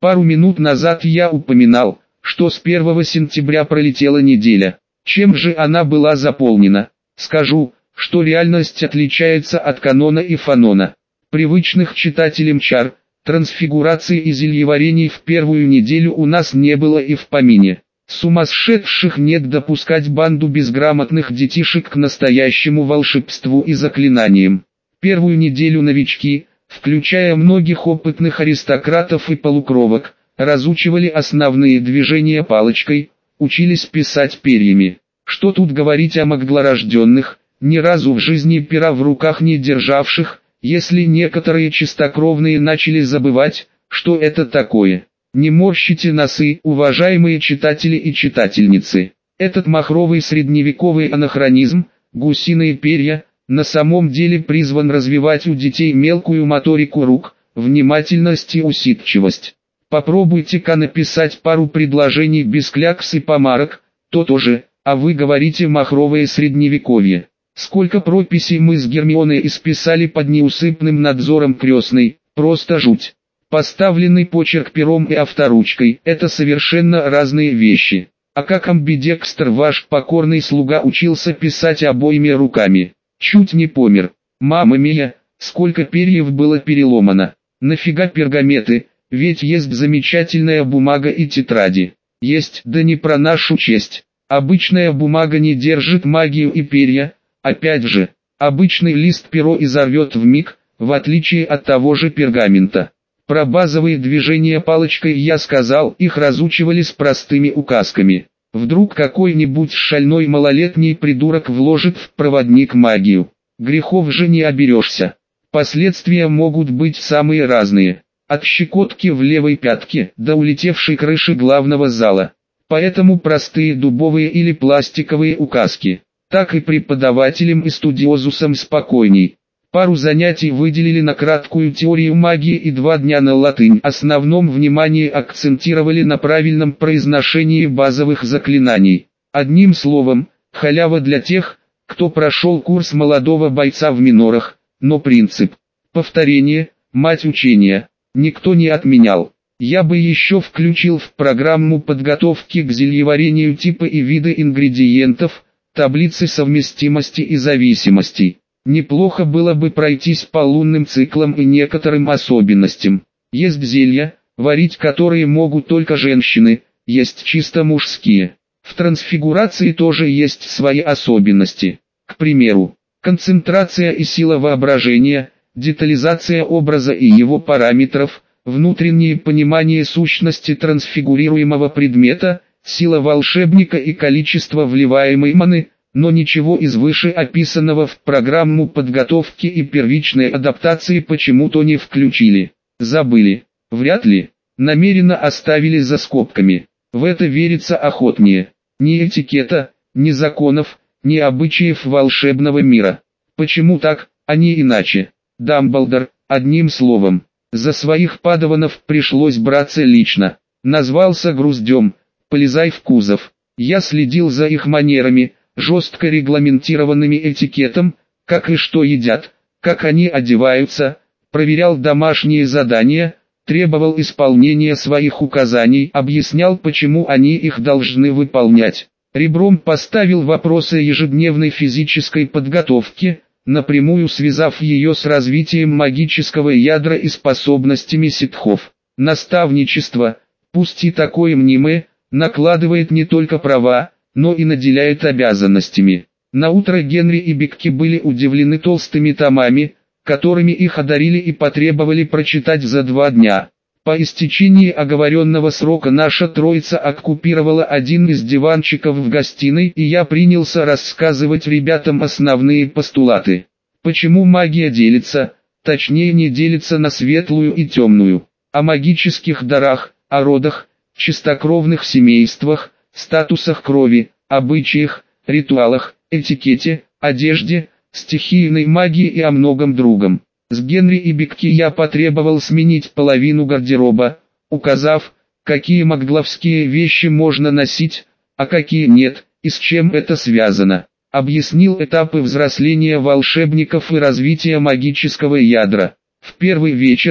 Пару минут назад я упоминал, что с 1 сентября пролетела неделя. Чем же она была заполнена? Скажу, что реальность отличается от канона и фанона. Привычных читателям чар, трансфигураций и зельеварений в первую неделю у нас не было и в помине. Сумасшедших нет допускать банду безграмотных детишек к настоящему волшебству и заклинаниям. Первую неделю новички, включая многих опытных аристократов и полукровок, разучивали основные движения палочкой, учились писать перьями. Что тут говорить о маглорожденных, ни разу в жизни пера в руках не державших, если некоторые чистокровные начали забывать, что это такое. Не морщите носы, уважаемые читатели и читательницы. Этот махровый средневековый анахронизм, гусиные перья, на самом деле призван развивать у детей мелкую моторику рук, внимательность и усидчивость. Попробуйте-ка написать пару предложений без клякс и помарок, то тоже, а вы говорите махровое средневековье. Сколько прописей мы с Гермионой исписали под неусыпным надзором крестной, просто жуть. Поставленный почерк пером и авторучкой – это совершенно разные вещи. А как амбидекстер ваш покорный слуга учился писать обоими руками? Чуть не помер. Мама мия, сколько перьев было переломано. Нафига пергаменты, ведь есть замечательная бумага и тетради. Есть, да не про нашу честь. Обычная бумага не держит магию и перья. Опять же, обычный лист перо изорвет вмиг, в отличие от того же пергамента. Про базовые движения палочкой я сказал, их разучивали с простыми указками. Вдруг какой-нибудь шальной малолетний придурок вложит в проводник магию. Грехов же не оберешься. Последствия могут быть самые разные. От щекотки в левой пятке до улетевшей крыши главного зала. Поэтому простые дубовые или пластиковые указки. Так и преподавателям и студиозусам спокойней. Пару занятий выделили на краткую теорию магии и 2 дня на латынь. Основном внимание акцентировали на правильном произношении базовых заклинаний. Одним словом, халява для тех, кто прошел курс молодого бойца в минорах, но принцип повторения, мать учения, никто не отменял. Я бы еще включил в программу подготовки к зельеварению типы и виды ингредиентов, таблицы совместимости и зависимостей. Неплохо было бы пройтись по лунным циклам и некоторым особенностям. Есть зелья, варить которые могут только женщины, есть чисто мужские. В трансфигурации тоже есть свои особенности. К примеру, концентрация и сила воображения, детализация образа и его параметров, внутреннее понимание сущности трансфигурируемого предмета, сила волшебника и количество вливаемой маны, но ничего из вышеописанного в программу подготовки и первичной адаптации почему-то не включили. Забыли. Вряд ли. Намеренно оставили за скобками. В это верится охотнее. Ни этикета, ни законов, ни обычаев волшебного мира. Почему так, а не иначе? Дамблдор, одним словом. За своих падаванов пришлось браться лично. Назвался груздем, полезай в кузов. Я следил за их манерами, жестко регламентированными этикетом, как и что едят, как они одеваются, проверял домашние задания, требовал исполнения своих указаний, объяснял, почему они их должны выполнять. Ребром поставил вопросы ежедневной физической подготовки, напрямую связав ее с развитием магического ядра и способностями ситхов. Наставничество, пусть и такое мнимое, накладывает не только права, но и наделяет обязанностями. Наутро Генри и Бекки были удивлены толстыми томами, которыми их одарили и потребовали прочитать за 2 дня. По истечении оговоренного срока наша троица оккупировала один из диванчиков в гостиной, и я принялся рассказывать ребятам основные постулаты. Почему магия делится, точнее не делится на светлую и темную, о магических дарах, о родах, чистокровных семействах, статусах крови, обычаях, ритуалах, этикете, одежде, стихийной магии и о многом другом. С Генри и Бекки я потребовал сменить половину гардероба, указав, какие магловские вещи можно носить, а какие нет, и с чем это связано. Объяснил этапы взросления волшебников и развития магического ядра. В первый вечер,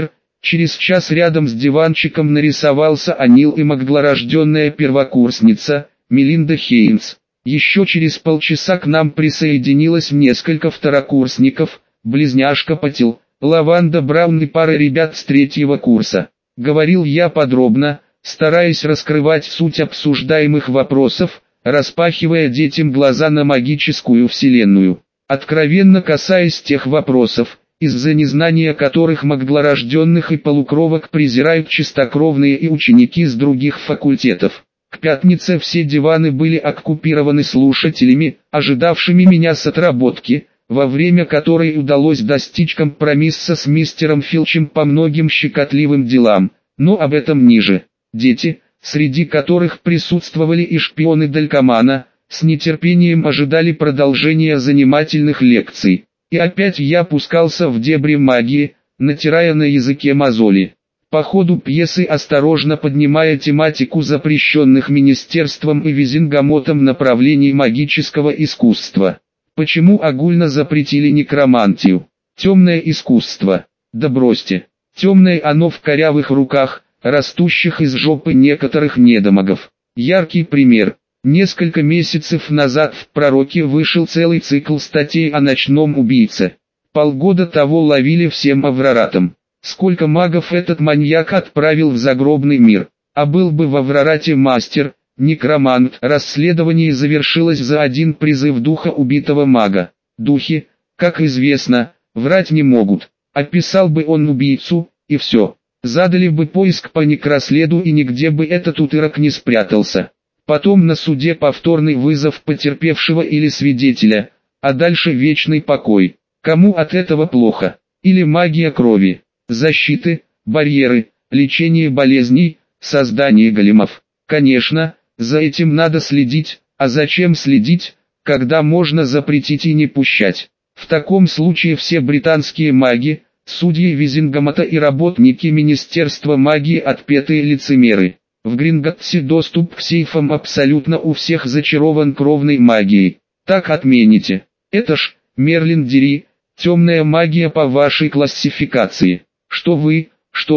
Через час рядом с диванчиком нарисовался Анил и могла первокурсница, Мелинда Хейнс. Еще через полчаса к нам присоединилось несколько второкурсников, близняшка Патил, Лаванда Браун и пара ребят с третьего курса. Говорил я подробно, стараясь раскрывать суть обсуждаемых вопросов, распахивая детям глаза на магическую вселенную. Откровенно касаясь тех вопросов, из-за незнания которых могглорожденных и полукровок презирают чистокровные и ученики с других факультетов. К пятнице все диваны были оккупированы слушателями, ожидавшими меня с отработки, во время которой удалось достичь компромисса с мистером Филчем по многим щекотливым делам, но об этом ниже. Дети, среди которых присутствовали и шпионы Далькомана, с нетерпением ожидали продолжения занимательных лекций. И опять я пускался в дебри магии, натирая на языке мозоли. По ходу пьесы, осторожно поднимая тематику запрещенных министерством и Визингамотом направлений магического искусства. Почему огульно запретили некромантию? Темное искусство. Да бросьте. Темное оно в корявых руках, растущих из жопы некоторых недомагов. Яркий пример. Несколько месяцев назад в «Пророке» вышел целый цикл статей о ночном убийце. Полгода того ловили всем Авраратом. Сколько магов этот маньяк отправил в загробный мир. А был бы в Аврарате мастер, некромант. Расследование завершилось за один призыв духа убитого мага. Духи, как известно, врать не могут. Описал бы он убийцу, и все. Задали бы поиск по некроследу, и нигде бы этот утырок не спрятался. Потом на суде повторный вызов потерпевшего или свидетеля, а дальше вечный покой. Кому от этого плохо? Или магия крови, защиты, барьеры, лечение болезней, создание големов? Конечно, за этим надо следить, а зачем следить, когда можно запретить и не пущать? В таком случае все британские маги, судьи Визингамата и работники Министерства магии отпетые лицемеры. В Гринготсе доступ к сейфам абсолютно у всех зачарован кровной магией. Так отмените. Это ж, Мерлин Дери, темная магия по вашей классификации. Что вы,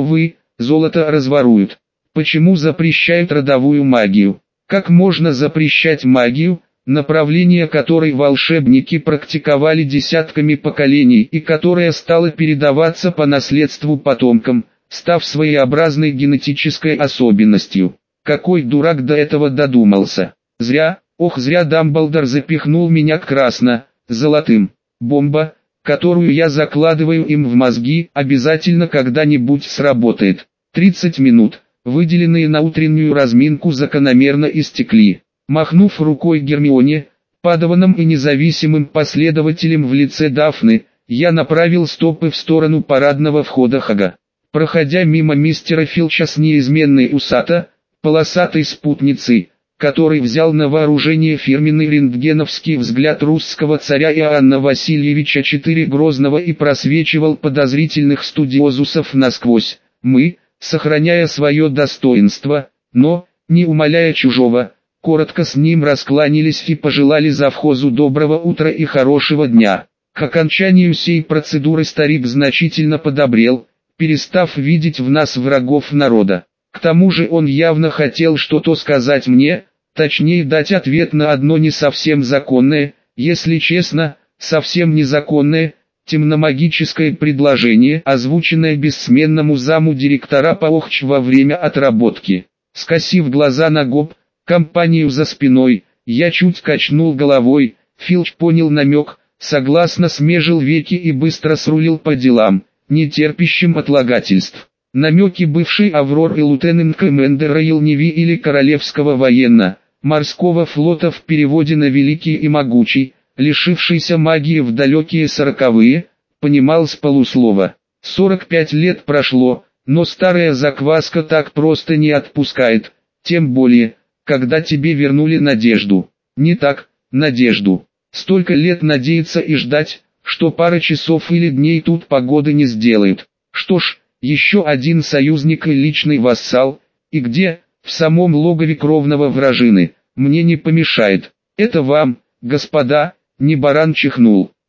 золото разворуют. Почему запрещают родовую магию? Как можно запрещать магию, направление которой волшебники практиковали десятками поколений и которая стала передаваться по наследству потомкам, став своеобразной генетической особенностью? Какой дурак до этого додумался? Зря, зря Дамблдор запихнул меня красно-золотым. Бомба, которую я закладываю им в мозги, обязательно когда-нибудь сработает. 30 минут, выделенные на утреннюю разминку, закономерно истекли. Махнув рукой Гермионе, падаваном и независимым последователем в лице Дафны, я направил стопы в сторону парадного входа Хага. Проходя мимо мистера Филча с неизменной полосатой спутницей, который взял на вооружение фирменный рентгеновский взгляд русского царя Иоанна Васильевича IV Грозного и просвечивал подозрительных студиозусов насквозь, мы, сохраняя свое достоинство, но, не умаляя чужого, коротко с ним раскланялись и пожелали завхозу доброго утра и хорошего дня. К окончанию сей процедуры старик значительно подобрел, перестав видеть в нас врагов народа. К тому же он явно хотел что-то сказать мне, точнее дать ответ на одно не совсем законное, если честно, совсем незаконное, темномагическое предложение, озвученное бессменному заму директора ПАОХЧ во время отработки. Скосив глаза на компанию за спиной, я чуть качнул головой. Филч понял намек, согласно смежил веки и быстро срулил по делам, не терпящим отлагательств. Намеки бывшей Аврор и лейтенант-командера Елневи или Королевского военно-морского флота в переводе на «великий и могучий», лишившийся магии в далекие 40-е, понимал с полуслова. 45 лет прошло, но старая закваска так просто не отпускает, тем более, когда тебе вернули надежду. Не так, надежду. Столько лет надеяться и ждать, что пара часов или дней тут погоды не сделают. Что ж, еще один союзник и личный вассал, и где, в самом логове кровного вражины, мне не помешает. Это вам, господа, не баран чихнул.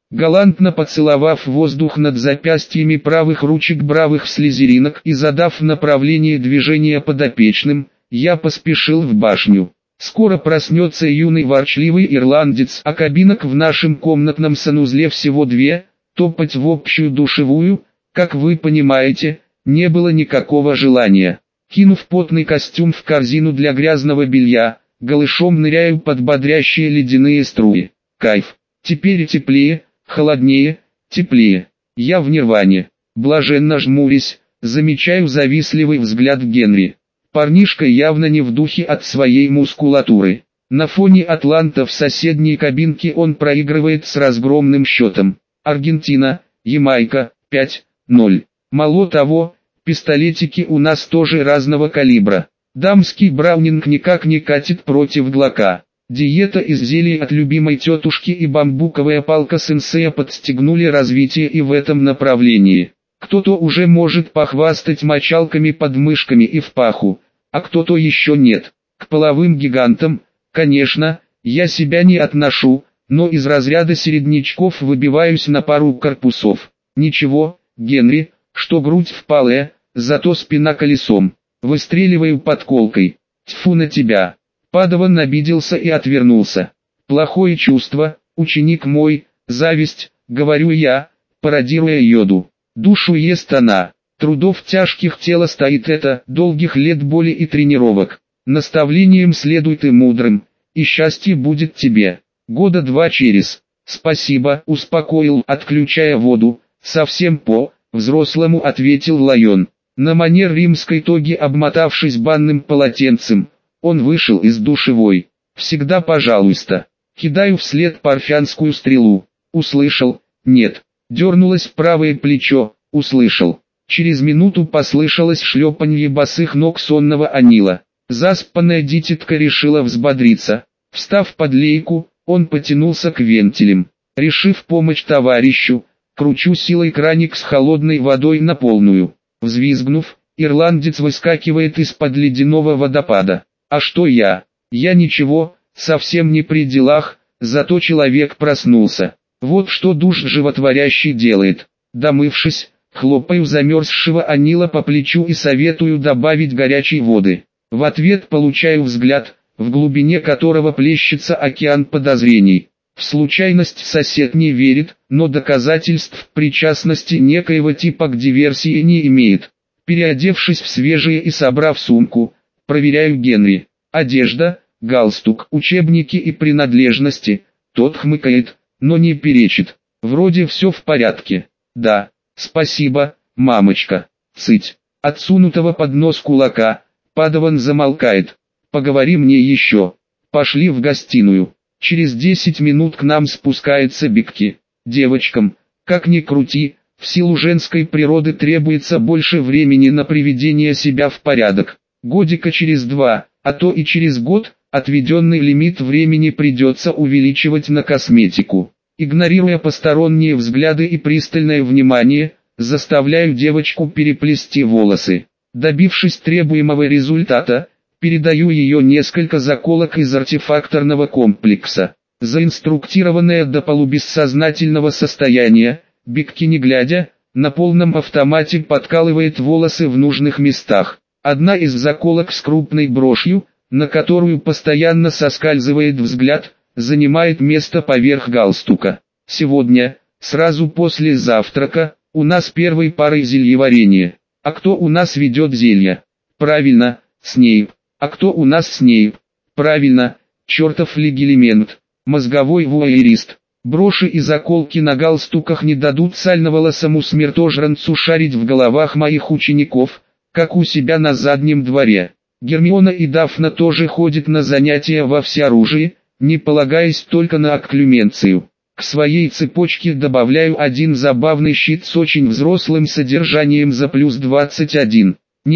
Галантно поцеловав воздух над запястьями правых ручек бравых слизеринок и задав направление движения подопечным, я поспешил в башню. Скоро проснется юный ворчливый ирландец, а кабинок в нашем комнатном санузле всего две, топать в общую душевую, как вы понимаете, не было никакого желания. Кинув потный костюм в корзину для грязного белья, голышом ныряю под бодрящие ледяные струи. Кайф. Теперь теплее, холоднее, теплее. Я в нирване. Блаженно жмурясь, замечаю завистливый взгляд Генри. Парнишка явно не в духе от своей мускулатуры. На фоне Атланта в соседней кабинке он проигрывает с разгромным счетом. Аргентина, Ямайка, 5-0. Мало того, пистолетики у нас тоже разного калибра. Дамский браунинг никак не катит против глока. Диета из зелий от любимой тетушки и бамбуковая палка сенсея подстегнули развитие и в этом направлении. Кто-то уже может похвастать мочалками под мышками и в паху, а кто-то еще нет. К половым гигантам, конечно, я себя не отношу, но из разряда середнячков выбиваюсь на пару корпусов. Ничего, Генри, что грудь впалая, зато спина колесом. Выстреливаю подколкой. Тьфу на тебя. Падаван обиделся и отвернулся. Плохое чувство, ученик мой, зависть, говорю я, пародируя Йоду. Душу ест она. Трудов тяжких тело стоит это, долгих лет боли и тренировок. Наставлением следуй ты мудрым, и счастье будет тебе. Года 2 через. Спасибо, успокоил, отключая воду. Совсем по-взрослому ответил Лайон. На манер римской тоги обмотавшись банным полотенцем, он вышел из душевой. Всегда пожалуйста. Кидаю вслед парфянскую стрелу. Услышал? Нет. Дернулось правое плечо. Услышал. Через минуту послышалось шлепанье босых ног сонного Анила. Заспанная дитятка решила взбодриться. Встав под лейку, он потянулся к вентилям. Решив помочь товарищу, кручу силой краник с холодной водой на полную. Взвизгнув, ирландец выскакивает из-под ледяного водопада. А что я? Я ничего, совсем не при делах, зато человек проснулся. Вот что душ животворящий делает. Домывшись, хлопаю замерзшего Анила по плечу и советую добавить горячей воды. В ответ получаю взгляд, в глубине которого плещется океан подозрений. В случайность сосед не верит, но доказательств причастности некоего типа к диверсии не имеет. Переодевшись в свежее и собрав сумку, проверяю Генри. Одежда, галстук, учебники и принадлежности. Тот хмыкает, но не перечит. Вроде все в порядке. Да, спасибо, мамочка. Цыть. Отсунутого под нос кулака, Падаван замолкает. Поговори мне еще. Пошли в гостиную. Через 10 минут к нам спускается Бикки. Девочкам, как ни крути, в силу женской природы требуется больше времени на приведение себя в порядок. Годика через 2, а то и через год, отведенный лимит времени придется увеличивать на косметику. Игнорируя посторонние взгляды и пристальное внимание, заставляю девочку переплести волосы. Добившись требуемого результата, передаю ее несколько заколок из артефакторного комплекса. Заинструктированная до полубессознательного состояния, Бикки не глядя, на полном автомате подкалывает волосы в нужных местах. Одна из заколок с крупной брошью, на которую постоянно соскальзывает взгляд, занимает место поверх галстука. Сегодня, сразу после завтрака, у нас первой парой зельеварения. А кто у нас ведет зелья? Правильно, Снейп. А кто у нас Снейп? Правильно, чертов легилемент, мозговой вуайерист. Броши и заколки на галстуках не дадут сальноволосому смертожранцу шарить в головах моих учеников, как у себя на заднем дворе. Гермиона и Дафна тоже ходят на занятия во всеоружии, не полагаясь только на окклюменцию. К своей цепочке добавляю один забавный щит с очень взрослым содержанием за плюс 21.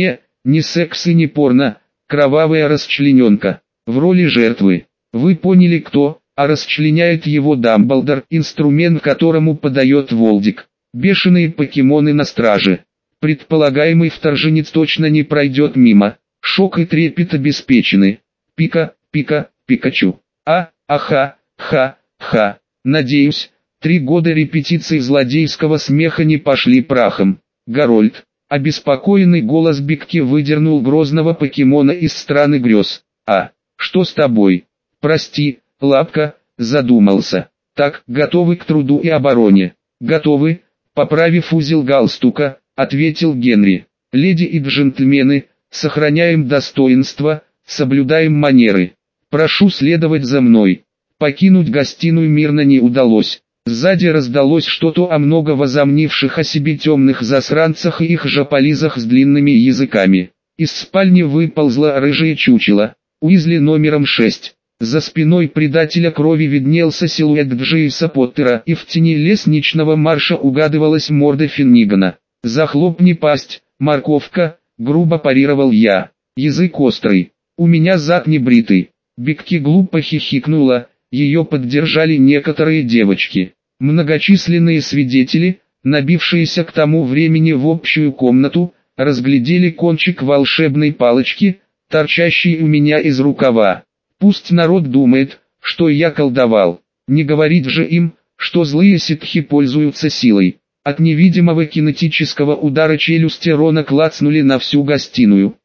Не секс и не порно, кровавая расчлененка. В роли жертвы. Вы поняли кто, а расчленяет его Дамблдор, инструмент которому подает Волдик. Бешеные покемоны на страже. Предполагаемый вторженец точно не пройдет мимо. Шок и трепет обеспечены. Пика, Пикачу. Ха. Надеюсь, 3 года репетиций злодейского смеха не пошли прахом. Гарольд, обеспокоенный голос Бигки выдернул грозного покемона из страны грез. «А, что с тобой? Прости, Лапка», задумался. «Так, готовы к труду и обороне?» «Готовы», поправив узел галстука, ответил Генри. «Леди и джентльмены, сохраняем достоинство, соблюдаем манеры. Прошу следовать за мной». Покинуть гостиную мирно не удалось. Сзади раздалось что-то о много возомнивших о себе темных засранцах и их жополизах с длинными языками. Из спальни выползла рыжее чучело. Уизли номером 6. За спиной предателя крови виднелся силуэт Джейса Поттера, и в тени лестничного марша угадывалась морда Финнигана. «Захлопни пасть, морковка», — грубо парировал я. «Язык острый. У меня зад не бритый». Бигки глупо хихикнула. Ее поддержали некоторые девочки. Многочисленные свидетели, набившиеся к тому времени в общую комнату, разглядели кончик волшебной палочки, торчащий у меня из рукава. Пусть народ думает, что я колдовал. Не говорить же им, что злые ситхи пользуются силой. От невидимого кинетического удара челюсти Рона клацнули на всю гостиную.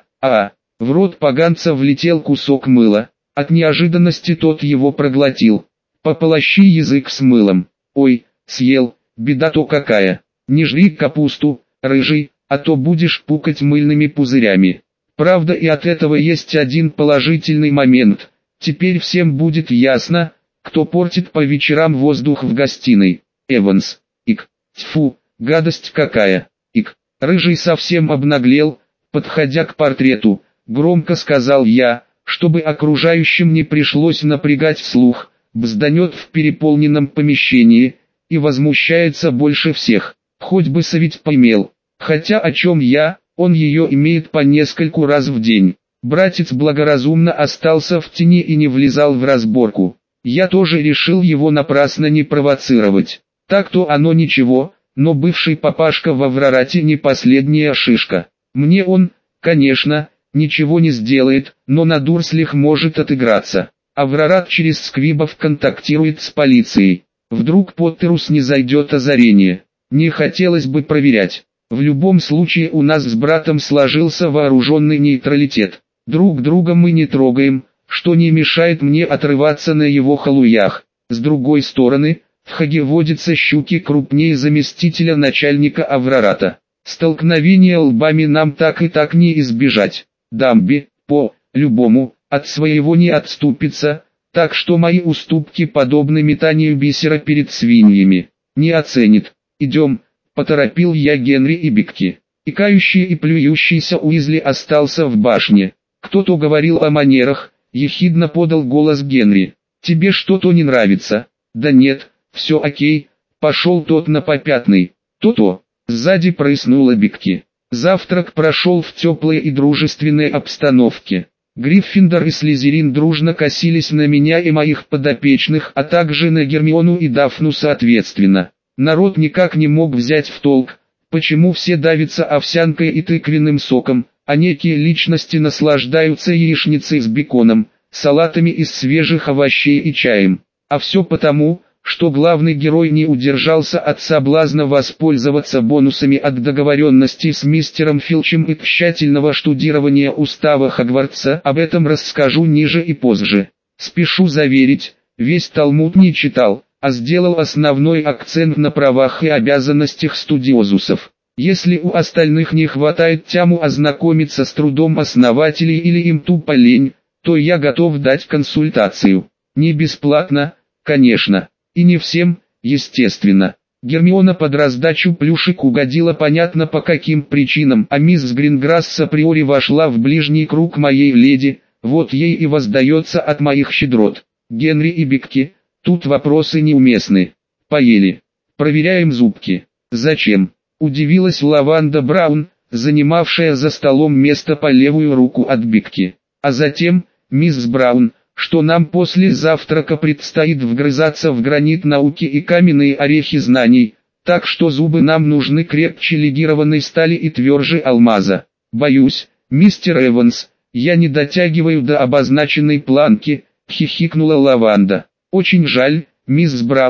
В рот поганца влетел кусок мыла. От неожиданности тот его проглотил. «Пополощи язык с мылом». «Ой, съел, беда-то какая. Не жри капусту, рыжий, а то будешь пукать мыльными пузырями». Правда, и от этого есть один положительный момент. Теперь всем будет ясно, кто портит по вечерам воздух в гостиной. Эванс. Ик. Тьфу, гадость какая. Ик. Рыжий совсем обнаглел, подходя к портрету. Громко сказал я, чтобы окружающим не пришлось напрягать слух, бзданет в переполненном помещении, и возмущается больше всех. Хоть бы совесть поимел. Хотя о чем я, он ее имеет по нескольку раз в день. Братец благоразумно остался в тени и не влезал в разборку. Я тоже решил его напрасно не провоцировать. Так-то оно ничего, но бывший папашка в Аврорате не последняя шишка. Мне он, конечно, ничего не сделает, но на Дурслях может отыграться. Аврорат через сквибов контактирует с полицией. Вдруг Поттеру снизойдет озарение. Не хотелось бы проверять. В любом случае у нас с братом сложился вооруженный нейтралитет. Друг друга мы не трогаем, что не мешает мне отрываться на его халуях. С другой стороны, в Хаге водятся щуки крупнее заместителя начальника Аврората. Столкновения лбами нам так и так не избежать. Дамби, по-любому, от своего не отступится, так что мои уступки подобны метанию бисера перед свиньями. Не оценит. Идем, поторопил я Генри и Бигки. Икающий и плюющийся Уизли остался в башне. Кто-то говорил о манерах, ехидно подал голос Генри. Тебе что-то не нравится? Да нет, все окей, пошел тот на попятный. То-то, сзади прыснула Бигки. Завтрак прошел в теплой и дружественной обстановке. Гриффиндор и Слизерин дружно косились на меня и моих подопечных, а также на Гермиону и Дафну соответственно. Народ никак не мог взять в толк, почему все давятся овсянкой и тыквенным соком, а некие личности наслаждаются яичницей с беконом, салатами из свежих овощей и чаем. А все потому, что главный герой не удержался от соблазна воспользоваться бонусами от договоренности с мистером Филчем и тщательного штудирования устава Хогвартса. Об этом расскажу ниже и позже. Спешу заверить, весь Талмуд не читал, а сделал основной акцент на правах и обязанностях студиозусов. Если у остальных не хватает тяму ознакомиться с трудом основателей или им тупо лень, то я готов дать консультацию. Не бесплатно, конечно. И не всем, естественно. Гермиона под раздачу плюшек угодила понятно по каким причинам, а мисс Гринграсс априори вошла в ближний круг моей леди, вот ей и воздается от моих щедрот. Генри и Бигки, тут вопросы неуместны. Поели. Проверяем зубки. Зачем? Удивилась Лаванда Браун, занимавшая за столом место по левую руку от Бигки. А затем, мисс Браун, что нам после завтрака предстоит вгрызаться в гранит науки и каменные орехи знаний, так что зубы нам нужны крепче легированной стали и тверже алмаза. Боюсь, мистер Эванс, я не дотягиваю до обозначенной планки, хихикнула Лаванда. Очень жаль, мисс Браун,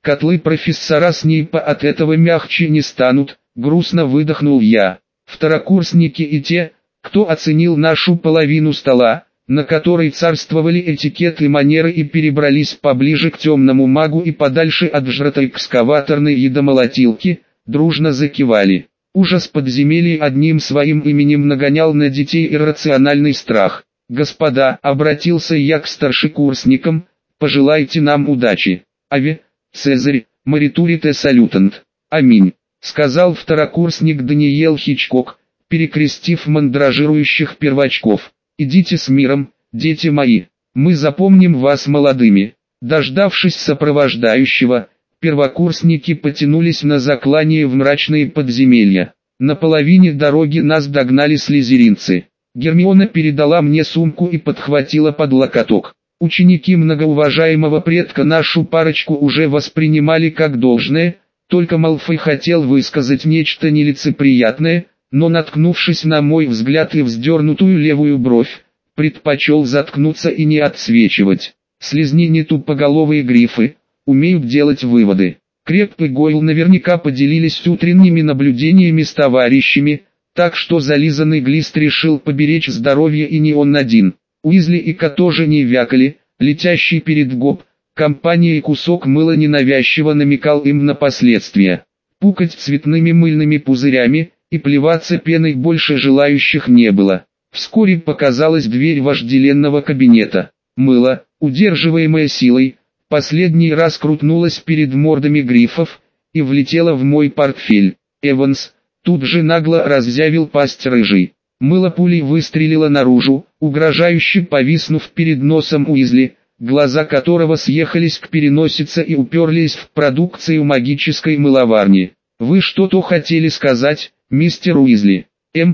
Котлы профессора Снейпа от этого мягче не станут, грустно выдохнул я. Второкурсники и те, кто оценил нашу половину стола, на которой царствовали этикет и манеры, и перебрались поближе к темному магу и подальше от вжратой экскаваторной едомолотилки, дружно закивали. Ужас подземелий одним своим именем нагонял на детей иррациональный страх. «Господа», — обратился я к старшекурсникам, — «пожелайте нам удачи. Аве, Цезарь, моритурите салютант. Аминь», — сказал второкурсник Даниэл Хичкок, перекрестив мандражирующих первачков. «Идите с миром, дети мои, мы запомним вас молодыми». Дождавшись сопровождающего, первокурсники потянулись на заклание в мрачные подземелья. На половине дороги нас догнали слизеринцы. Гермиона передала мне сумку и подхватила под локоток. Ученики многоуважаемого предка нашу парочку уже воспринимали как должное, только Малфой хотел высказать нечто нелицеприятное, но, наткнувшись на мой взгляд и вздернутую левую бровь, предпочел заткнуться и не отсвечивать. Слизни не тупоголовые грифы, умеют делать выводы. Креп и Гойл наверняка поделились утренними наблюдениями с товарищами, так что зализанный глист решил поберечь здоровье и не он один. Уизли и Ка тоже не вякали, летящий перед гоп, компания и кусок мыла ненавязчиво намекал им на последствия. Пукать цветными мыльными пузырями и плеваться пеной больше желающих не было. Вскоре показалась дверь вожделенного кабинета. Мыло, удерживаемое силой, последний раз крутнулось перед мордами грифов и влетело в мой портфель. Эванс тут же нагло разъявил пасть рыжий. Мыло пулей выстрелило наружу, угрожающе повиснув перед носом Уизли, глаза которого съехались к переносице и уперлись в продукцию магической мыловарни. «Вы что-то хотели сказать, мистер Уизли?»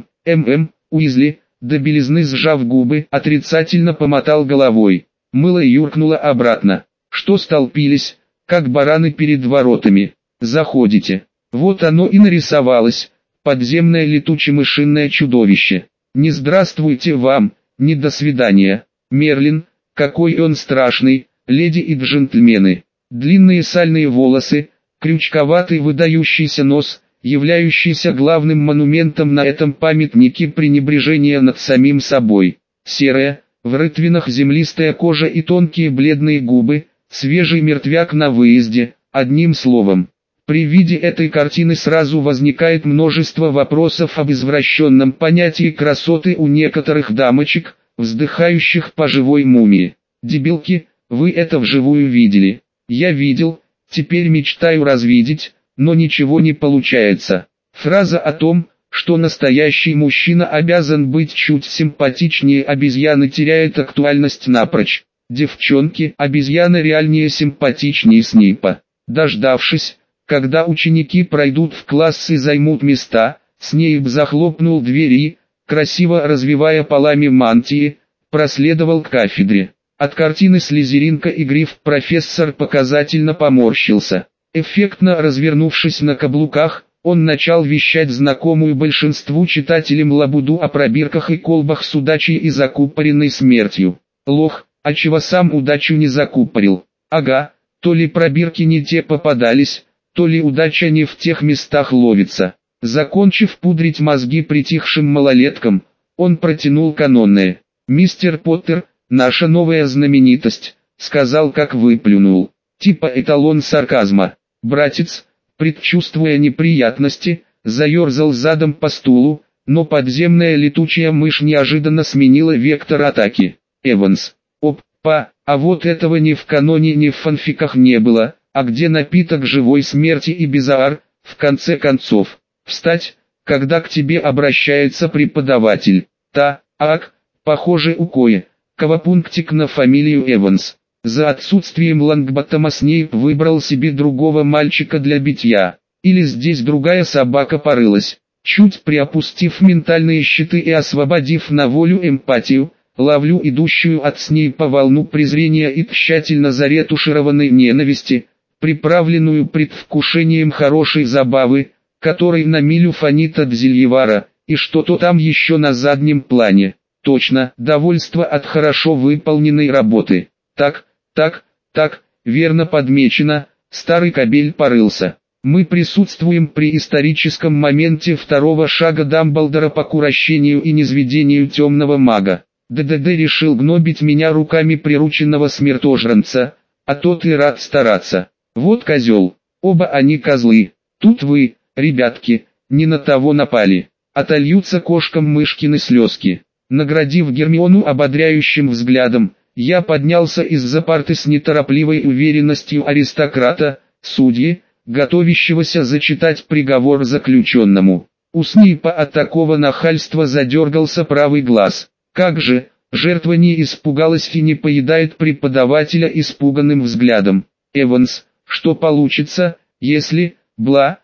Уизли, до белизны сжав губы, отрицательно помотал головой. Мыло юркнуло обратно. «Что столпились, как бараны перед воротами? Заходите». Вот оно и нарисовалось, подземное летуче-мышиное чудовище. Не здравствуйте вам, не до свидания. Мерлин, какой он страшный, леди и джентльмены. Длинные сальные волосы, крючковатый выдающийся нос, являющийся главным монументом на этом памятнике пренебрежения над самим собой. Серая, в рытвинах землистая кожа и тонкие бледные губы, свежий мертвяк на выезде, одним словом. При виде этой картины сразу возникает множество вопросов об извращенном понятии красоты у некоторых дамочек, вздыхающих по живой мумии. Дебилки, вы это вживую видели? Я видел, теперь мечтаю развидеть, но ничего не получается. Фраза о том, что настоящий мужчина обязан быть чуть симпатичнее обезьяны, теряет актуальность напрочь. Девчонки, обезьяна реальнее симпатичнее Снейпа. Дождавшись, когда ученики пройдут в класс и займут места, Снейп захлопнул двери, красиво развивая полами мантии, проследовал к кафедре. От картины «Слизеринка и Гриф» профессор показательно поморщился. Эффектно развернувшись на каблуках, он начал вещать знакомую большинству читателям лабуду о пробирках и колбах с удачей и закупоренной смертью. Лох, а чего сам удачу не закупорил? Ага, то ли пробирки не те попадались, то ли удача не в тех местах ловится. Закончив пудрить мозги притихшим малолеткам, он протянул канонное. «Мистер Поттер, наша новая знаменитость», — сказал, как выплюнул. Типа эталон сарказма. Братец, предчувствуя неприятности, заерзал задом по стулу, но подземная летучая мышь неожиданно сменила вектор атаки. Эванс. Опа, а вот этого ни в каноне, ни в фанфиках не было, а где напиток живой смерти и Безаар, в конце концов. Встать, когда к тебе обращается преподаватель. Похоже у кое-кого пунктик на фамилию Эванс. За отсутствием Лонгботтома Снейп выбрал себе другого мальчика для битья. Или здесь другая собака порылась. Чуть приопустив ментальные щиты и освободив на волю эмпатию, ловлю идущую от Снейпа волну презрения и тщательно заретушированной ненависти, приправленную предвкушением хорошей забавы, которой на милю фонит от Зельевара, и что-то там еще на заднем плане. Точно, довольство от хорошо выполненной работы. Так, верно подмечено, Старый кобель порылся. Мы присутствуем при историческом моменте второго шага Дамблдора по курощению и низведению темного мага. ДДД решил гнобить меня руками прирученного смертожранца, а тот и рад стараться. Вот козел. Оба они козлы. Тут вы, ребятки, не на того напали. Отольются кошкам мышкины слезки. Наградив Гермиону ободряющим взглядом, я поднялся из-за парты с неторопливой уверенностью аристократа, судьи, готовящегося зачитать приговор заключенному. У Снейпа от такого нахальства задергался правый глаз. Как же, жертва не испугалась и не поедает преподавателя испуганным взглядом. Эванс, что получится, если, бла,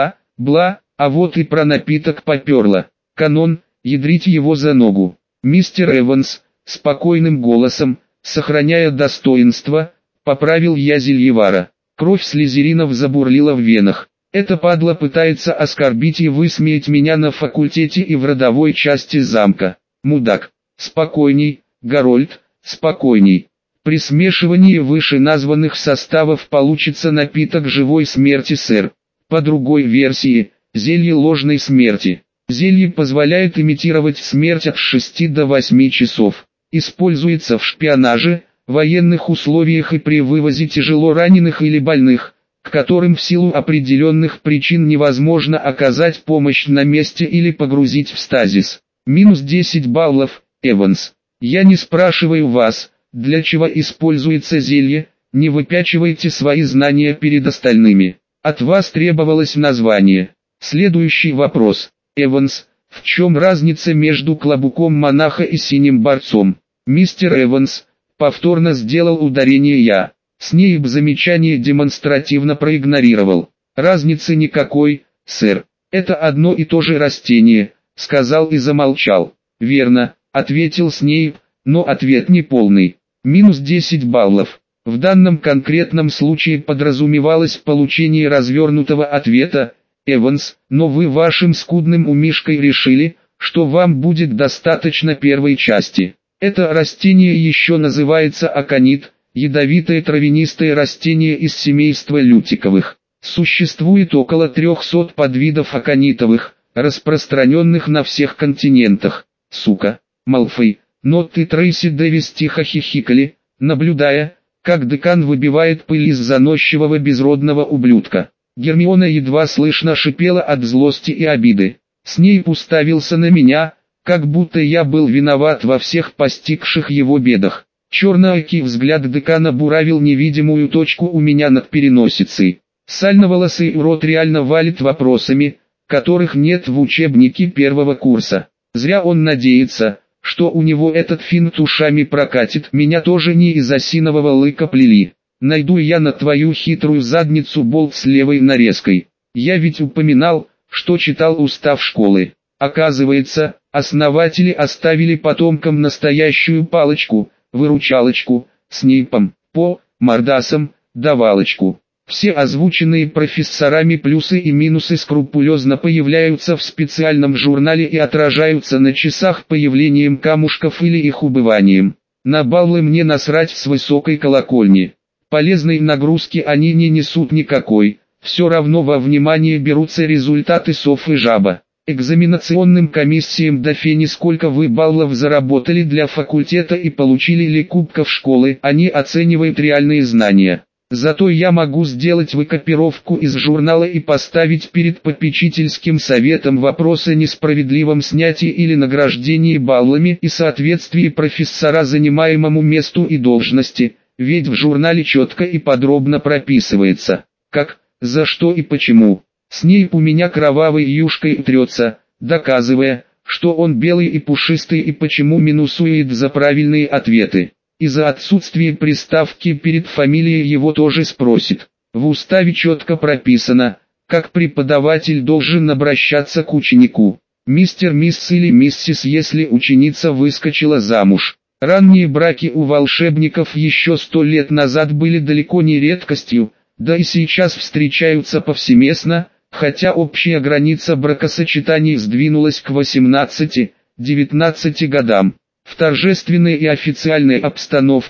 а вот и про напиток поперло. Канон, ядрите его за ногу. Мистер Эванс, спокойным голосом, сохраняя достоинство, поправил я Зельевара. Кровь слизеринов забурлила в венах. Эта падла пытается оскорбить и высмеять меня на факультете и в родовой части замка. Мудак. Спокойней, Гарольд, спокойней. При смешивании вышеназванных составов получится напиток живой смерти, сэр. По другой версии, зелье ложной смерти. Зелье позволяет имитировать смерть от 6 до 8 часов. Используется в шпионаже, военных условиях и при вывозе тяжело раненых или больных, к которым в силу определенных причин невозможно оказать помощь на месте или погрузить в стазис. Минус 10 баллов, Эванс. Я не спрашиваю вас, для чего используется зелье, не выпячивайте свои знания перед остальными. От вас требовалось название. Следующий вопрос. Эванс, в чем разница между клобуком монаха и синим борцом? Мистер Эванс, повторно сделал ударение я. Снейп замечание демонстративно проигнорировал. Разницы никакой, сэр. Это одно и то же растение, сказал и замолчал. Верно, ответил Снейп, но ответ не полный. Минус 10 баллов. В данном конкретном случае подразумевалось получение развернутого ответа. Эванс, но вы вашим скудным умишкой решили, что вам будет достаточно первой части. Это растение еще называется аконит, ядовитое травянистое растение из семейства лютиковых. Существует около 300 подвидов аконитовых, распространенных на всех континентах. Сука, Малфой, Нот и Трейси Дэвис тихо хихикали, наблюдая, как декан выбивает пыль из заносчивого безродного ублюдка. Гермиона едва слышно шипела от злости и обиды. Снейп уставился на меня, как будто я был виноват во всех постигших его бедах. Черноокий взгляд декана буравил невидимую точку у меня над переносицей. Сальноволосый урод реально валит вопросами, которых нет в учебнике первого курса. Зря он надеется, что у него этот финт ушами прокатит. Меня тоже не из осинового лыка плели. Найду я на твою хитрую задницу болт с левой нарезкой. Я ведь упоминал, что читал устав школы. Оказывается, основатели оставили потомкам настоящую палочку, выручалочку, Снейпом, по мордасам, давалочку. Все озвученные профессорами плюсы и минусы скрупулезно появляются в специальном журнале и отражаются на часах появлением камушков или их убыванием. На баллы мне насрать с высокой колокольни. Полезной нагрузки они не несут никакой, все равно во внимание берутся результаты сов и жаба. Экзаменационным комиссиям до фени сколько вы баллов заработали для факультета и получили ли кубков школы, они оценивают реальные знания. Зато я могу сделать выкопировку из журнала и поставить перед попечительским советом вопрос о несправедливом снятии или награждении баллами и соответствии профессора занимаемому месту и должности. Ведь в журнале четко и подробно прописывается, как, за что и почему. Снейп у меня кровавой юшкой трется, доказывая, что он белый и пушистый и почему минусует за правильные ответы. И за отсутствие приставки перед фамилией его тоже спросит. В уставе четко прописано, как преподаватель должен обращаться к ученику. Мистер, мисс или миссис, если ученица выскочила замуж. Ранние браки у волшебников еще 100 лет назад были далеко не редкостью, да и сейчас встречаются повсеместно, хотя общая граница бракосочетаний сдвинулась к 18-19 годам. В торжественной и официальной обстановке,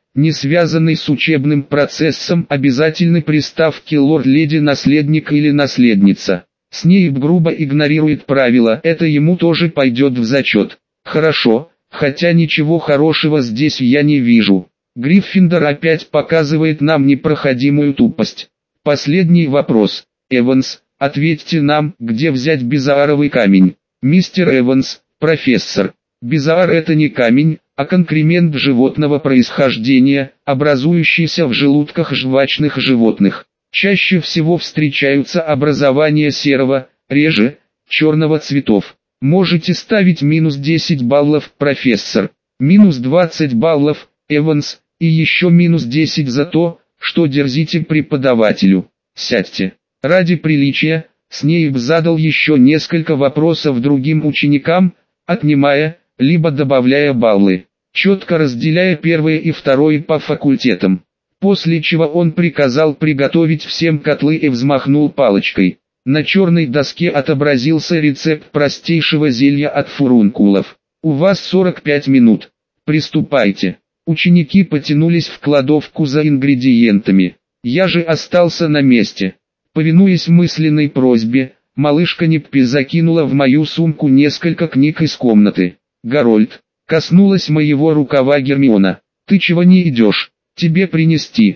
не связанный с учебным процессом, обязательной приставки лорд-леди, наследник или наследница. Снейп грубо игнорирует правила, это ему тоже пойдет в зачет. Хорошо, хотя ничего хорошего здесь я не вижу. Гриффиндор опять показывает нам непроходимую тупость. Последний вопрос. Эванс, ответьте нам, где взять безааровый камень. Мистер Эванс, профессор. Безаар — это не камень, а конкремент животного происхождения, образующийся в желудках жвачных животных. Чаще всего встречаются образования серого, реже, черного цветов. Можете ставить минус 10 баллов, профессор. Минус 20 баллов, Эванс, и еще минус 10 за то, что дерзите преподавателю. Сядьте. Ради приличия, Снейп задал еще несколько вопросов другим ученикам, отнимая, либо добавляя баллы, четко разделяя первое и второе по факультетам. После чего он приказал приготовить всем котлы и взмахнул палочкой. На черной доске отобразился рецепт простейшего зелья от фурункулов. У вас 45 минут. Приступайте. Ученики потянулись в кладовку за ингредиентами. Я же остался на месте. Повинуясь мысленной просьбе, малышка Ниппи закинула в мою сумку несколько книг из комнаты. Гарольд, коснулась моего рукава Гермиона. Ты чего не идешь? Тебе принести.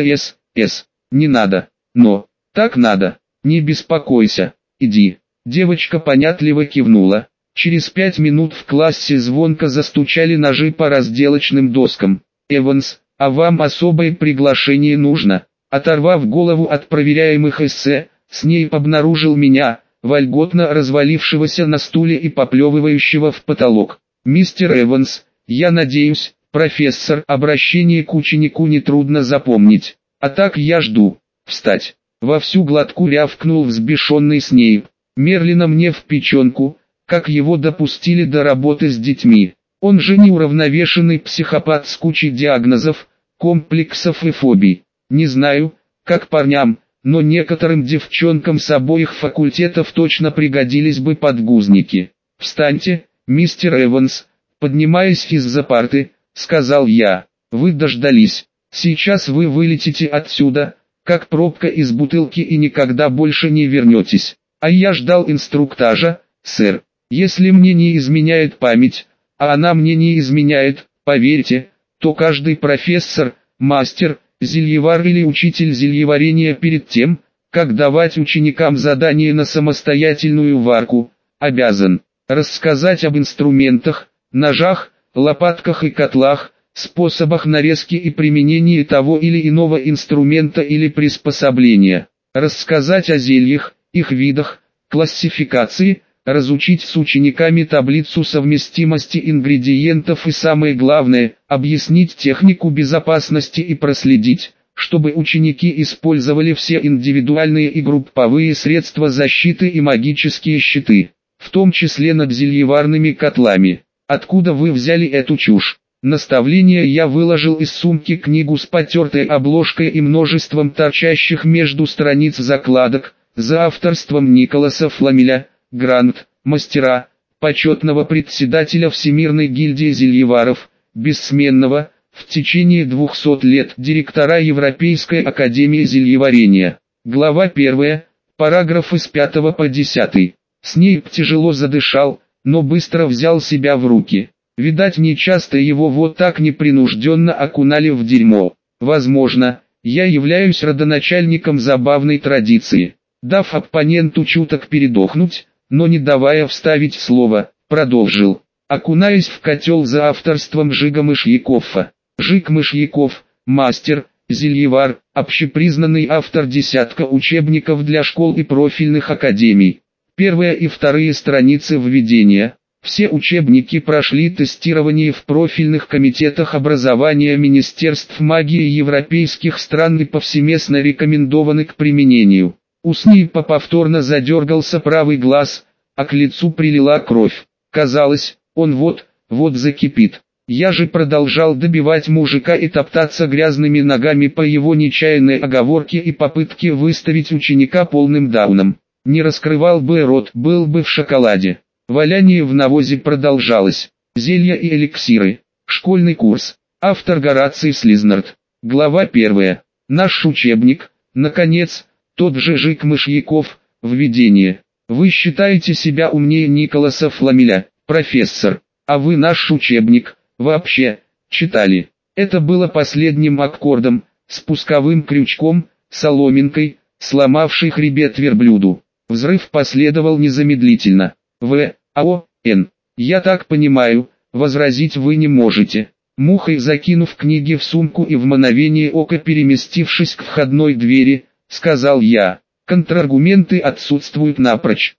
С. Не надо. Но. Так надо. Не беспокойся. Иди. Девочка понятливо кивнула. Через 5 минут в классе звонко застучали ножи по разделочным доскам. Эванс, а вам особое приглашение нужно? Оторвав голову от проверяемых эссе, Снейп обнаружил меня, вольготно развалившегося на стуле и поплевывающего в потолок. Мистер Эванс, я надеюсь, профессор, обращение к ученику нетрудно запомнить. А так я жду. Встать. Во всю глотку рявкнул взбешенный Снейп. Мерлина мне в печенку, как его допустили до работы с детьми. Он же неуравновешенный психопат с кучей диагнозов, комплексов и фобий. Не знаю, как парням, но некоторым девчонкам с обоих факультетов точно пригодились бы подгузники. «Встаньте, мистер Эванс», поднимаясь из-за парты, сказал я. «Вы дождались. Сейчас вы вылетите отсюда, как пробка из бутылки, и никогда больше не вернетесь. А я ждал инструктажа, сэр. Если мне не изменяет память, а она мне не изменяет, поверьте, то каждый профессор, мастер, зельевар или учитель зельеварения перед тем, как давать ученикам задание на самостоятельную варку, обязан рассказать об инструментах, ножах, лопатках и котлах, способах нарезки и применении того или иного инструмента или приспособления, рассказать о зельях, их видах, классификации, разучить с учениками таблицу совместимости ингредиентов и самое главное, объяснить технику безопасности и проследить, чтобы ученики использовали все индивидуальные и групповые средства защиты и магические щиты, в том числе над зельеварными котлами. Откуда вы взяли эту чушь? Наставление я выложил из сумки книгу с потертой обложкой и множеством торчащих между страниц закладок, за авторством Николаса Фламеля, Грант, мастера, почетного председателя Всемирной гильдии зельеваров, бессменного, в течение 200 лет директора Европейской академии зельеварения. Глава 1, параграфы с 5 по 10. Снейп тяжело задышал, но быстро взял себя в руки. Видать, нечасто его вот так непринужденно окунали в дерьмо. Возможно, я являюсь родоначальником забавной традиции. Дав оппоненту чуток передохнуть, но не давая вставить слово, продолжил. Окунаясь в котел за авторством Жига Мышьякова. Жиг Мышьяков, мастер, зельевар, общепризнанный автор десятка учебников для школ и профильных академий. Первые и вторые страницы введения. Все учебники прошли тестирование в профильных комитетах образования Министерств магии европейских стран и повсеместно рекомендованы к применению. У Снейпа повторно задергался правый глаз, а к лицу прилила кровь. Казалось, он вот-вот закипит. Я же продолжал добивать мужика и топтаться грязными ногами по его нечаянной оговорке и попытке выставить ученика полным дауном. Не раскрывал бы рот, был бы в шоколаде. Валяние в навозе продолжалось. Зелья и эликсиры. Школьный курс. Автор Гораций Слизнард. Глава 1. Наш учебник, наконец, тот же Жик Мышьяков, введение. Вы считаете себя умнее Николаса Фламеля, профессор, а вы наш учебник, вообще, читали. Это было последним аккордом, спусковым крючком, соломинкой, сломавшей хребет верблюду. Взрыв последовал незамедлительно. В.А.О.Н. Я так понимаю, возразить вы не можете. Мухой закинув книги в сумку и в мгновение ока переместившись к входной двери, сказал я. Контраргументы отсутствуют напрочь.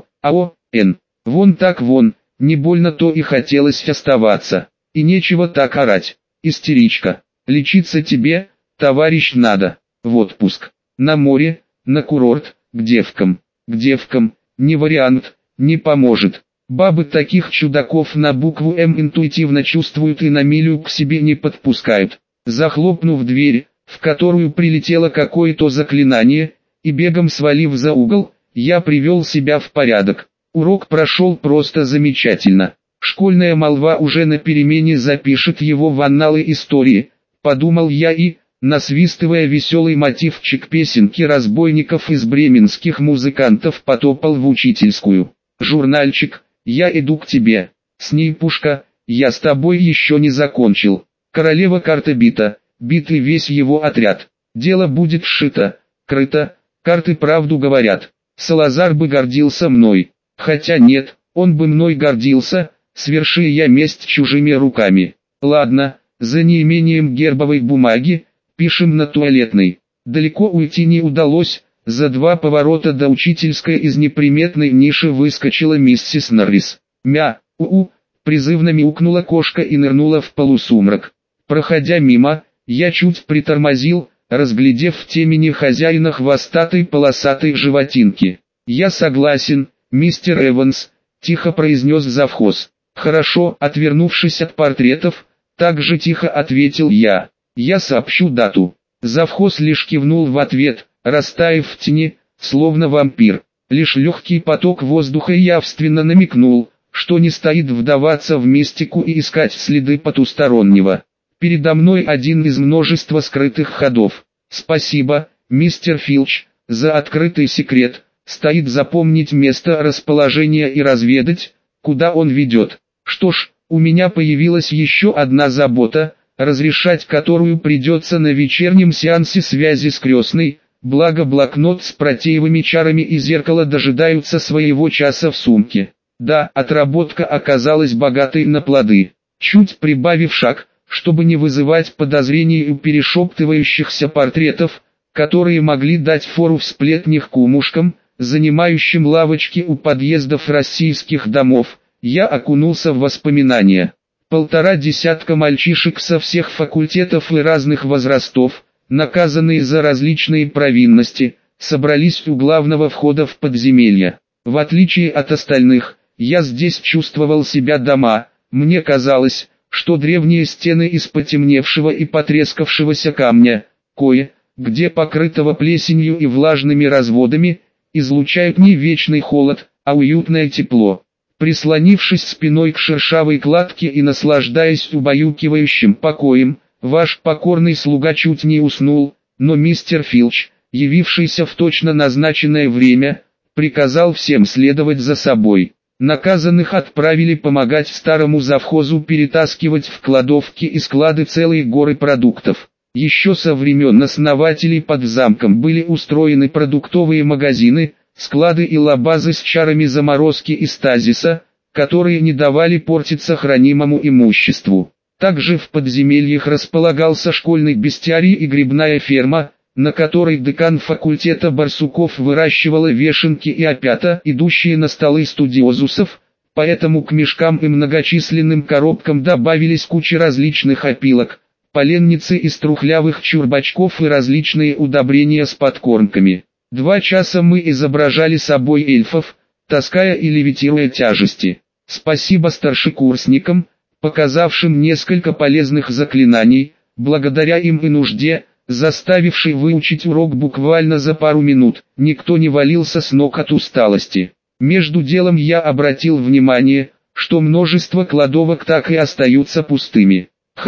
В.А.О.Н. Вон так вон, не больно то и хотелось оставаться. И нечего так орать. Истеричка. Лечиться тебе, товарищ, надо. В отпуск. На море, на курорт, к девкам. К девкам, не вариант, не поможет. Бабы таких чудаков на букву М интуитивно чувствуют и на милю к себе не подпускают. Захлопнув дверь, в которую прилетело какое-то заклинание, и бегом свалив за угол, я привел себя в порядок. Урок прошел просто замечательно. Школьная молва уже на перемене запишет его в анналы истории, подумал я и, насвистывая веселый мотивчик песенки разбойников из бременских музыкантов, потопал в учительскую. Журнальчик, я иду к тебе. Снейпушка, я с тобой еще не закончил. Королева карта бита, бит и весь его отряд. Дело будет сшито, крыто, карты правду говорят. Салазар бы гордился мной. Хотя нет, он бы мной гордился, сверши я месть чужими руками. Ладно, за неимением гербовой бумаги, пишем на туалетной. Далеко уйти не удалось, за 2 поворота до учительской из неприметной ниши выскочила миссис Норрис. Мяу, призывно мяукнула кошка и нырнула в полусумрак. Проходя мимо, я чуть притормозил, разглядев в темени хозяина хвостатой полосатой животинки. «Я согласен, мистер Эванс», — тихо произнес завхоз. «Хорошо», — отвернувшись от портретов, так же тихо ответил я. «Я сообщу дату». Завхоз лишь кивнул в ответ, растаяв в тени, словно вампир. Лишь легкий поток воздуха явственно намекнул, что не стоит вдаваться в мистику и искать следы потустороннего. Передо мной один из множества скрытых ходов. Спасибо, мистер Филч, за открытый секрет. Стоит запомнить место расположения и разведать, куда он ведет. Что ж, у меня появилась еще одна забота, разрешать которую придется на вечернем сеансе связи с крестной, благо блокнот с протеевыми чарами и зеркало дожидаются своего часа в сумке. Да, отработка оказалась богатой на плоды. Чуть прибавив шаг, чтобы не вызывать подозрений у перешептывающихся портретов, которые могли дать фору в сплетнях кумушкам, занимающим лавочки у подъездов российских домов, я окунулся в воспоминания. 1,5 десятка мальчишек со всех факультетов и разных возрастов, наказанные за различные провинности, собрались у главного входа в подземелье. В отличие от остальных, я здесь чувствовал себя дома. Мне казалось, что древние стены из потемневшего и потрескавшегося камня, кое-где покрытого плесенью и влажными разводами, излучают не вечный холод, а уютное тепло. Прислонившись спиной к шершавой кладке и наслаждаясь убаюкивающим покоем, ваш покорный слуга чуть не уснул, но мистер Филч, явившийся в точно назначенное время, приказал всем следовать за собой. Наказанных отправили помогать старому завхозу перетаскивать в кладовки и склады целые горы продуктов. Еще со времен основателей под замком были устроены продуктовые магазины, склады и лабазы с чарами заморозки и стазиса, которые не давали портиться хранимому имуществу. Также в подземельях располагался школьный бестиарий и грибная ферма, на которой декан факультета Барсуков выращивала вешенки и опята, идущие на столы студиозусов, поэтому к мешкам и многочисленным коробкам добавились кучи различных опилок, поленницы из трухлявых чурбачков и различные удобрения с подкормками. 2 часа мы изображали собой эльфов, таская и левитируя тяжести. Спасибо старшекурсникам, показавшим несколько полезных заклинаний, благодаря им и нужде, заставивший выучить урок буквально за пару минут, никто не валился с ног от усталости. Между делом я обратил внимание, что множество кладовок так и остаются пустыми.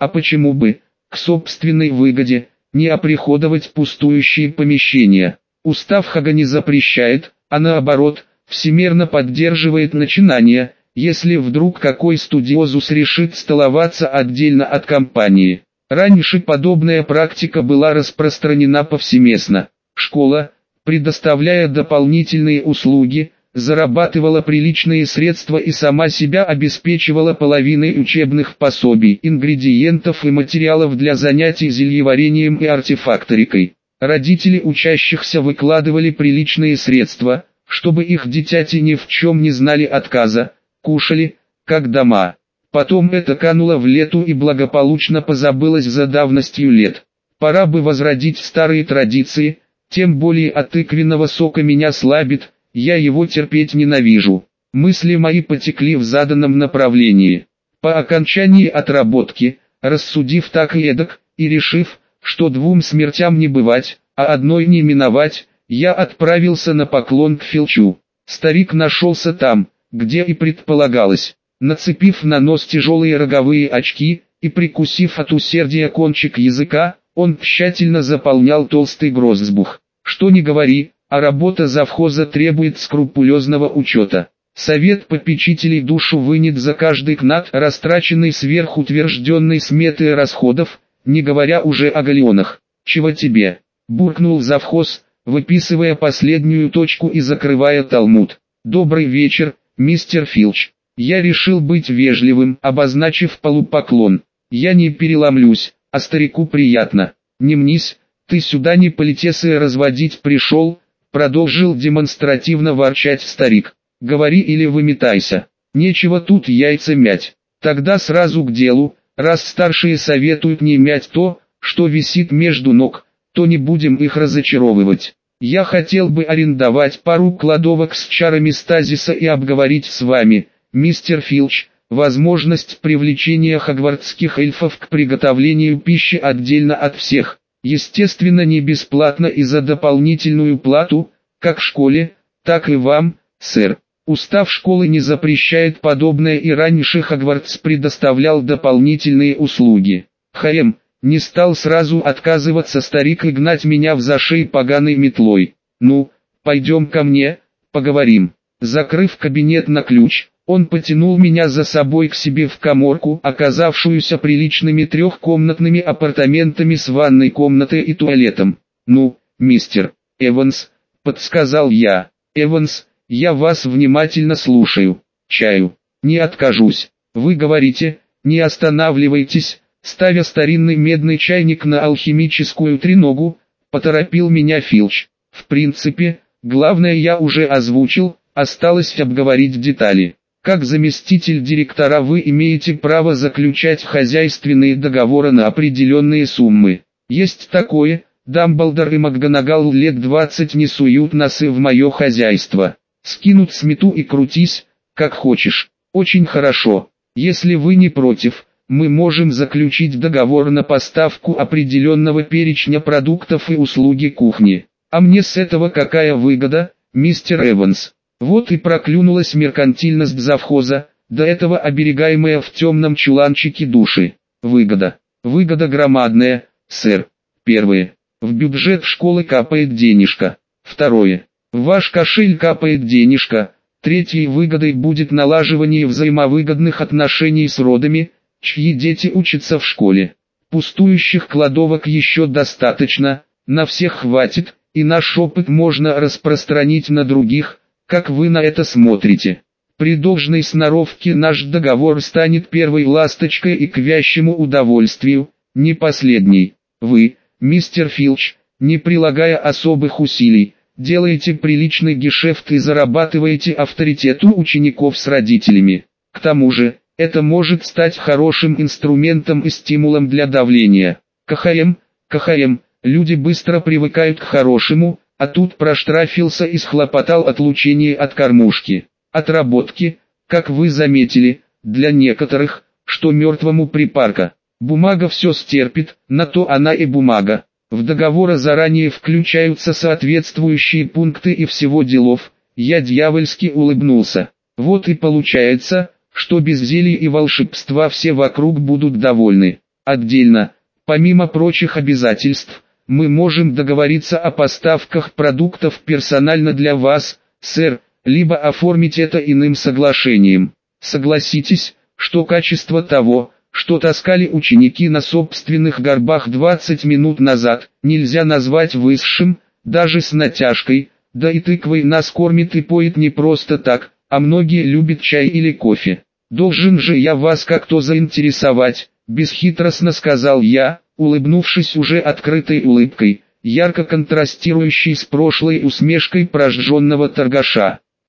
А почему бы, к собственной выгоде, не оприходовать пустующие помещения? Устав Хага не запрещает, а наоборот, всемерно поддерживает начинания, если вдруг какой студиозус решит столоваться отдельно от компании. Раньше подобная практика была распространена повсеместно. Школа, предоставляя дополнительные услуги, зарабатывала приличные средства и сама себя обеспечивала половиной учебных пособий, ингредиентов и материалов для занятий зельеварением и артефакторикой. Родители учащихся выкладывали приличные средства, чтобы их дитяти ни в чем не знали отказа, кушали, как дома. Потом это кануло в лету и благополучно позабылось за давностью лет. Пора бы возродить старые традиции, тем более от тыквенного сока меня слабит, я его терпеть ненавижу. Мысли мои потекли в заданном направлении. По окончании отработки, рассудив так и эдак, и решив, что двум смертям не бывать, а одной не миновать, я отправился на поклон к Филчу. Старик нашелся там, где и предполагалось. Нацепив на нос тяжелые роговые очки и прикусив от усердия кончик языка, он тщательно заполнял толстый грозбух. Что ни говори, а работа завхоза требует скрупулезного учета. Совет попечителей душу вынет за каждый кнат, растраченный сверх утвержденной сметы расходов, не говоря уже о галеонах. «Чего тебе?» – буркнул завхоз, выписывая последнюю точку и закрывая талмуд. «Добрый вечер, мистер Филч». Я решил быть вежливым, обозначив полупоклон. «Я не переломлюсь, а старику приятно». «Не мнись, ты сюда не политесы разводить пришел», продолжил демонстративно ворчать старик. «Говори или выметайся. Нечего тут яйца мять. Тогда сразу к делу, раз старшие советуют не мять то, что висит между ног, то не будем их разочаровывать. Я хотел бы арендовать пару кладовок с чарами стазиса и обговорить с вами, мистер Филч, возможность привлечения хогвартских эльфов к приготовлению пищи отдельно от всех. Естественно, не бесплатно и за дополнительную плату, как в школе, так и вам, сэр. Устав школы не запрещает подобное, и раньше Хогвартс предоставлял дополнительные услуги. Не стал сразу отказываться старик и гнать меня в зашей поганой метлой. «Ну, пойдем ко мне, поговорим». Закрыв кабинет на ключ, он потянул меня за собой к себе в каморку, оказавшуюся приличными трехкомнатными апартаментами с ванной комнатой и туалетом. «Ну, мистер Эванс», — подсказал я. «Эванс, я вас внимательно слушаю. Чаю. Не откажусь. Вы говорите, не останавливайтесь», ставя старинный медный чайник на алхимическую треногу, поторопил меня Филч. «В принципе, главное я уже озвучил, осталось обговорить детали. Как заместитель директора вы имеете право заключать хозяйственные договоры на определенные суммы. Есть такое, Дамблдор и МакГонагал лет 20 не суют носы в мое хозяйство. Скинут смету и крутись, как хочешь. Очень хорошо. Если вы не против, мы можем заключить договор на поставку определенного перечня продуктов и услуги кухни. А мне с этого какая выгода, мистер Эванс?» Вот и проклюнулась меркантильность завхоза, до этого оберегаемая в темном чуланчике души. Выгода. Выгода громадная, сэр. Первое. В бюджет школы капает денежка. Второе. В ваш кошель капает денежка. Третьей выгодой будет налаживание взаимовыгодных отношений с родами, чьи дети учатся в школе. Пустующих кладовок еще достаточно, на всех хватит, и наш опыт можно распространить на других. Как вы на это смотрите? При должной сноровке наш договор станет первой ласточкой и к вящему удовольствию, не последней. Вы, мистер Филч, не прилагая особых усилий, делаете приличный гешефт и зарабатываете авторитет у учеников с родителями. К тому же, это может стать хорошим инструментом и стимулом для давления. КХМ, люди быстро привыкают к хорошему, а тут проштрафился и схлопотал отлучение от кормушки. Отработки, как вы заметили, для некоторых, что мертвому припарка. Бумага все стерпит, на то она и бумага. В договоры заранее включаются соответствующие пункты и всего делов. Я дьявольски улыбнулся. Вот и получается, что без зелий и волшебства все вокруг будут довольны. Отдельно, помимо прочих обязательств, мы можем договориться о поставках продуктов персонально для вас, сэр, либо оформить это иным соглашением. Согласитесь, что качество того, что таскали ученики на собственных горбах 20 минут назад, нельзя назвать высшим, даже с натяжкой, да и тыквой нас кормит и поет не просто так, а многие любят чай или кофе. Должен же я вас как-то заинтересовать, бесхитростно сказал я, улыбнувшись уже открытой улыбкой, ярко контрастирующей с прошлой усмешкой прожженного торгаша.